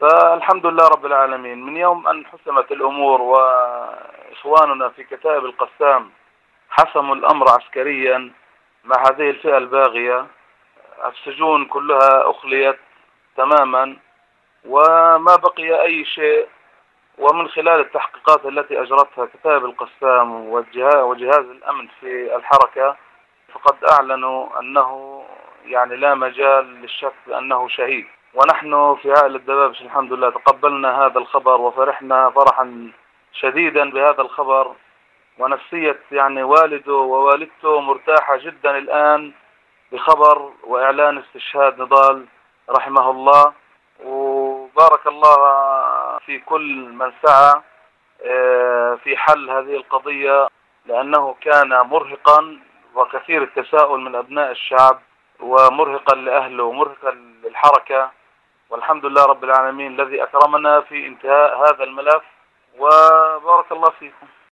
فالحمد لله رب العالمين، من يوم أن حسمت الأمور وإخواننا في كتائب القسام حسموا الأمر عسكريا مع هذه الفئة الباغية، السجون كلها أخليت تماما وما بقي أي شيء. ومن خلال التحقيقات التي أجرتها كتائب القسام وجهاز الأمن في الحركة، فقد أعلنوا أنه يعني لا مجال للشك بأنه شهيد. ونحن في عائلة دبابش الحمد لله تقبلنا هذا الخبر وفرحنا فرحا شديدا بهذا الخبر، ونفسية يعني والده ووالدته مرتاحة جدا الآن بخبر وإعلان استشهاد نضال رحمه الله. وبارك الله في كل من سعى في حل هذه القضية، لأنه كان مرهقا وكثير التساؤل من أبناء الشعب، ومرهقا لأهله ومرهقا للحركة. والحمد لله رب العالمين الذي أكرمنا في انتهاء هذا الملف، وبارك الله فيكم.